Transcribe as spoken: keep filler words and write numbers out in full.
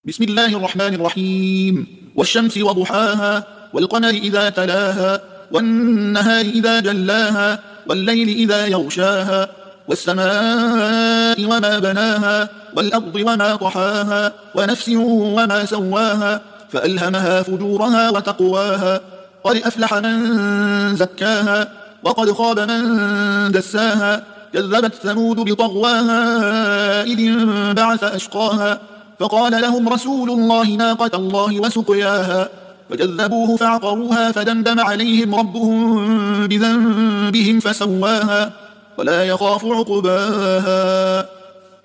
بسم الله الرحمن الرحيم. والشمس وضحاها والقمر إذا تلاها والنهار إذا جلاها والليل إذا يغشاها والسماء وما بناها والأرض وما طحاها ونفس وما سواها فألهمها فجورها وتقواها قد أفلح من زكاها وقد خاب من دساها كذبت ثمود بطغواها إذ انبعث أشقاها فقال لهم رسول الله ناقة الله وسقياها فكذبوه فعقروها فدمدم عليهم ربهم بذنبهم فسواها ولا يخاف عقباها.